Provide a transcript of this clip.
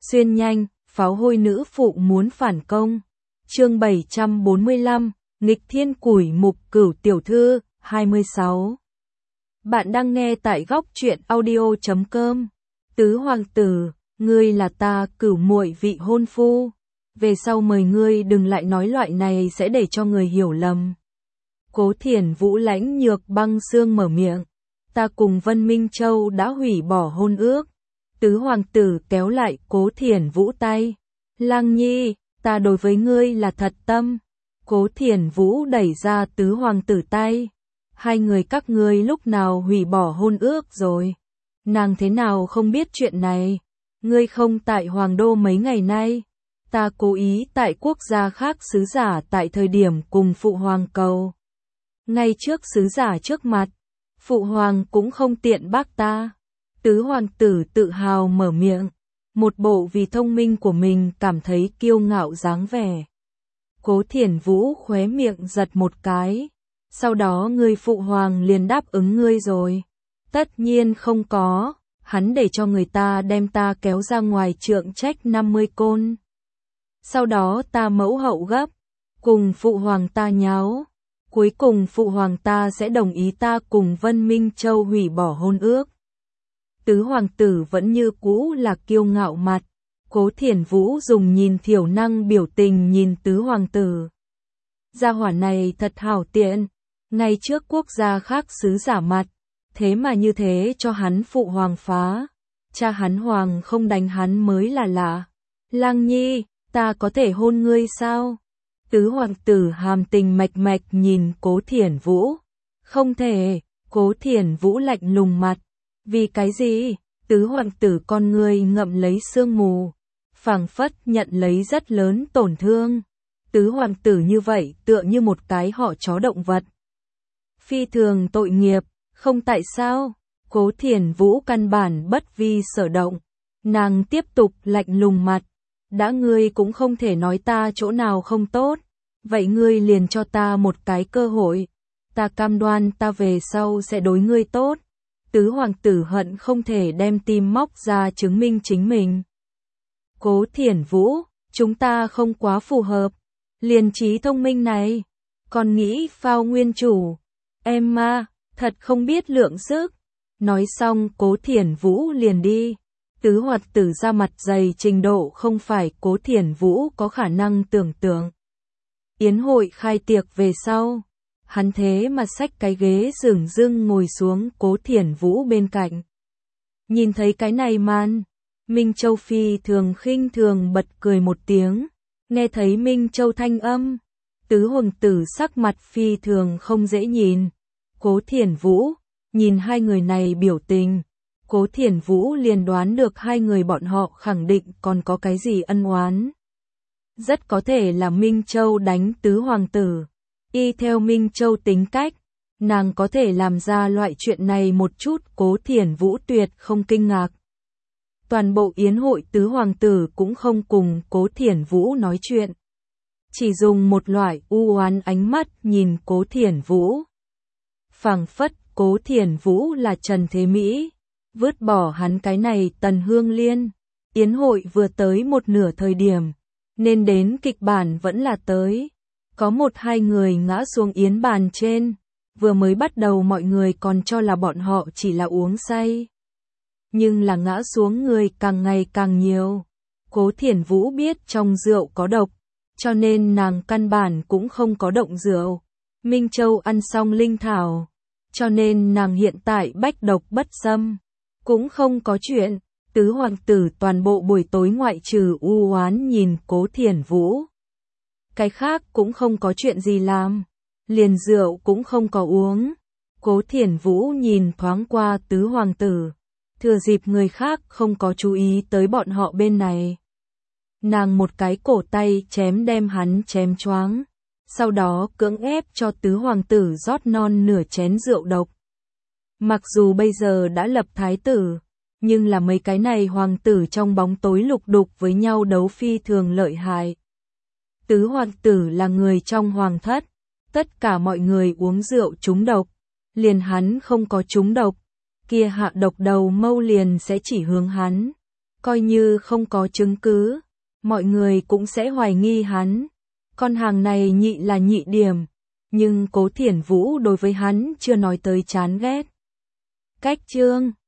Xuyên nhanh, pháo hôi nữ phụ muốn phản công. Chương 745, nghịch thiên củi mục cửu tiểu thư, 26. Bạn đang nghe tại góc truyện audio.com. Tứ hoàng tử, ngươi là ta cửu muội vị hôn phu. Về sau mời ngươi đừng lại nói loại này sẽ để cho người hiểu lầm. Cố Thiển Vũ lãnh nhược băng xương mở miệng. Ta cùng Vân Minh Châu đã hủy bỏ hôn ước. Tứ hoàng tử kéo lại Cố Thiển Vũ tay. Lăng Nhi, ta đối với ngươi là thật tâm. Cố Thiển Vũ đẩy ra tứ hoàng tử tay. Hai người các ngươi lúc nào hủy bỏ hôn ước rồi? Nàng thế nào không biết chuyện này? Ngươi không tại Hoàng Đô mấy ngày nay. Ta cố ý tại quốc gia khác sứ giả tại thời điểm cùng Phụ Hoàng cầu. Ngay trước sứ giả trước mặt, Phụ Hoàng cũng không tiện bác ta. Tứ hoàng tử tự hào mở miệng, một bộ vì thông minh của mình cảm thấy kiêu ngạo dáng vẻ. Cố Thiển Vũ khóe miệng giật một cái, sau đó người Phụ Hoàng liền đáp ứng ngươi rồi. Tất nhiên không có, hắn để cho người ta đem ta kéo ra ngoài trượng trách 50 côn. Sau đó ta mẫu hậu gấp, cùng Phụ Hoàng ta nháo. Cuối cùng Phụ Hoàng ta sẽ đồng ý ta cùng Vân Minh Châu hủy bỏ hôn ước. Tứ hoàng tử vẫn như cũ là kiêu ngạo mặt. Cố Thiển Vũ dùng nhìn thiểu năng biểu tình nhìn tứ hoàng tử. Gia hỏa này thật hảo tiện, ngay trước quốc gia khác sứ giả mặt, thế mà như thế cho hắn Phụ Hoàng phá. Cha hắn Hoàng không đánh hắn mới là lạ. Lăng Nhi, ta có thể hôn ngươi sao? Tứ hoàng tử hàm tình mạch mạch nhìn Cố Thiển Vũ. Không thể, Cố Thiển Vũ lạnh lùng mặt. Vì cái gì? Tứ hoàng tử con ngươi ngậm lấy sương mù, phảng phất nhận lấy rất lớn tổn thương. Tứ hoàng tử như vậy tựa như một cái họ chó động vật. Phi thường tội nghiệp, không tại sao? Cố Thiển Vũ căn bản bất vi sở động. Nàng tiếp tục lạnh lùng mặt. Đã ngươi cũng không thể nói ta chỗ nào không tốt, vậy ngươi liền cho ta một cái cơ hội. Ta cam đoan ta về sau sẽ đối ngươi tốt. Tứ hoàng tử hận không thể đem tim móc ra chứng minh chính mình. Cố Thiển Vũ, chúng ta không quá phù hợp. Liền trí thông minh này, còn nghĩ phao nguyên chủ. Em ma, thật không biết lượng sức. Nói xong Cố Thiển Vũ liền đi. Tứ hoàng tử ra mặt dày trình độ không phải Cố Thiển Vũ có khả năng tưởng tượng. Yến hội khai tiệc về sau, hắn thế mà xách cái ghế dửng dưng ngồi xuống Cố Thiển Vũ bên cạnh. Nhìn thấy cái này màn, Minh Châu phi thường khinh thường bật cười một tiếng, nghe thấy Minh Châu thanh âm, tứ hoàng tử sắc mặt phi thường không dễ nhìn. Cố Thiển Vũ, nhìn hai người này biểu tình, Cố Thiển Vũ liền đoán được hai người bọn họ khẳng định còn có cái gì ân oán. Rất có thể là Minh Châu đánh tứ hoàng tử. Y theo Minh Châu tính cách, nàng có thể làm ra loại chuyện này một chút Cố Thiển Vũ tuyệt không kinh ngạc. Toàn bộ yến hội tứ hoàng tử cũng không cùng Cố Thiển Vũ nói chuyện. Chỉ dùng một loại u oán ánh mắt nhìn Cố Thiển Vũ. Phảng phất Cố Thiển Vũ là Trần Thế Mỹ. Vứt bỏ hắn cái này Tần Hương Liên. Yến hội vừa tới một nửa thời điểm, nên đến kịch bản vẫn là tới. Có một hai người ngã xuống yến bàn trên, vừa mới bắt đầu mọi người còn cho là bọn họ chỉ là uống say. Nhưng là ngã xuống người càng ngày càng nhiều. Cố Thiển Vũ biết trong rượu có độc, cho nên nàng căn bản cũng không có động rượu. Minh Châu ăn xong linh thảo, cho nên nàng hiện tại bách độc bất xâm. Cũng không có chuyện, tứ hoàng tử toàn bộ buổi tối ngoại trừ u oán nhìn Cố Thiển Vũ. Cái khác cũng không có chuyện gì làm, liền rượu cũng không có uống. Cố Thiển Vũ nhìn thoáng qua tứ hoàng tử, thừa dịp người khác không có chú ý tới bọn họ bên này. Nàng một cái cổ tay chém đem hắn chém choáng, sau đó cưỡng ép cho tứ hoàng tử rót non nửa chén rượu độc. Mặc dù bây giờ đã lập thái tử, nhưng là mấy cái này hoàng tử trong bóng tối lục đục với nhau đấu phi thường lợi hại. Tứ hoàng tử là người trong hoàng thất, tất cả mọi người uống rượu trúng độc, liền hắn không có trúng độc, kia hạ độc đầu mâu liền sẽ chỉ hướng hắn. Coi như không có chứng cứ, mọi người cũng sẽ hoài nghi hắn. Con hàng này nhị là nhị điểm, nhưng Cố Thiển Vũ đối với hắn chưa nói tới chán ghét. Cách chương